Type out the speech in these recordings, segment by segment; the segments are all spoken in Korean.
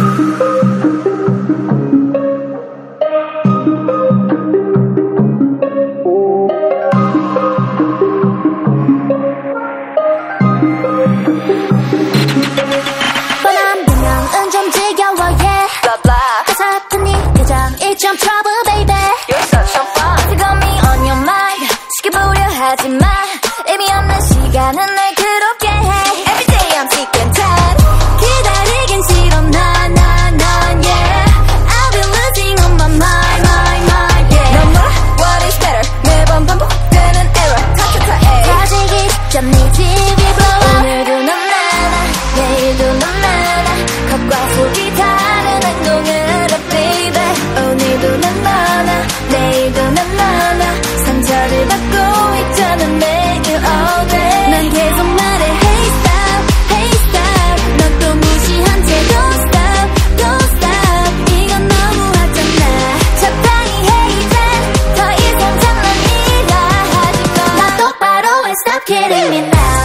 뻔한 변명은 좀 지겨워 yeah blah blah 어설픈 네 표정 일점 trouble baby You're such a fun You got me on your mind 시켜보려 하지마 의미 없는 시간은 날 괴롭게 해 Every day I'm sick and tired 기다리긴 싫어 난 yeah I've been losing on my mind yeah 넌 뭐라? What is better? 매번 반복되는 error 타타타에 사지기 직전 네 TV blow up 오늘도 넌 나나 내일도 넌 나나 겉과 속이 다른 행동을 알아 baby 오늘도 넌 나나 내일도 넌 나나 상처를 받고 있자는 매일 all day 난 계속 말해 hey stop 넌 또 무시한 채 don't stop 이건 너무하잖아 적당히 해 이젠 더 이상 장난이라 하지마 나 똑바로 해 stop kidding me now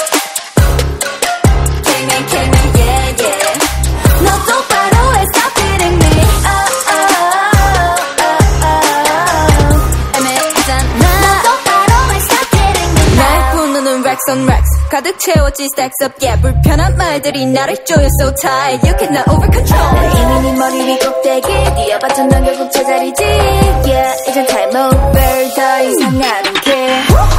Kidding me yeah yeah 너 똑바로 해 stop kidding me 애매하잖아 너 똑바로 해 stop kidding me now 날 부르는 racks on racks 가득 채워진 stacks up yeah 불편한 말들이 나를 조여 so tired You cannot over control 난 이미 네 머리 위 꼭대기 뛰어봤던 넌 결국 제자리지 Yeah 이젠 time over 더 이상 I don't care